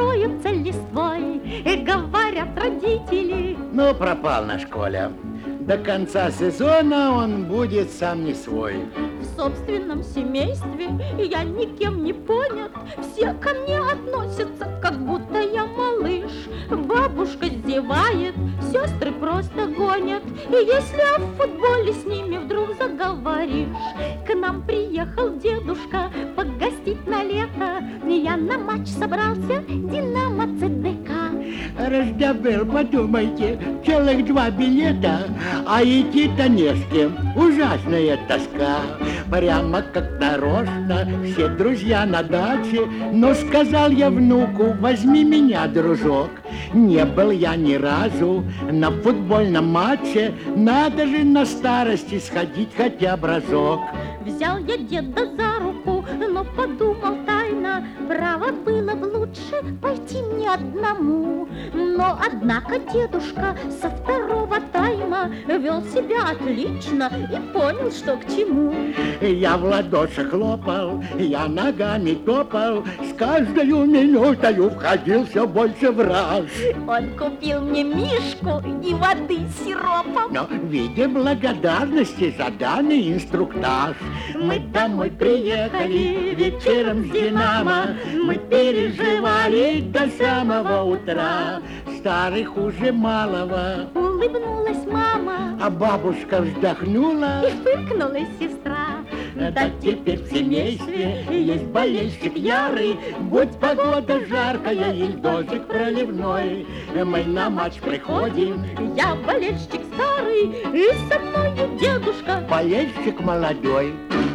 покроются листвой. И говорят родители: ну, пропал наш Коля. До конца сезона он будет сам не свой. в собственном семействе я никем не понят. Все ко мне относятся, как будто я малыш. Бабушка зевает, сестры просто гонят. И если о футболе с ними вдруг заговоришь: к нам приехал дедушка погостить на лето, я на матч собрался Динамо ЦДК. Раздобыл, подумайте, целых 2 билета, а идти-то не с кем. Ужасная тоска. Прямо как нарочно все друзья на даче. Но сказал я внуку: возьми меня, дружок. Не был я ни разу на футбольном матче. Надо же на старости сходить хотя бы разок. Взял я деда за руку, но подумал тайно: право было бы лучше пойти мне одному. Но однако дедушка со второго тайма вел себя отлично и понял, что к чему. Я в ладоши хлопал, я ногами топал, с каждой минутою входил все больше в раж. Он купил мне мишку и воды с сиропом. Но в виде благодарности за данный инструктаж мы домой приехали вечером с Динамо. Мы переживали до самого утра. Старый хуже малого. Улыбнулась мама, А бабушка вздохнула. и фыркнула сестра. Да теперь в семействе есть болельщик ярый. Будь погода жаркая или дождик проливной, мы на матч приходим. Я болельщик старый, и со мною дедушка. Болельщик молодой.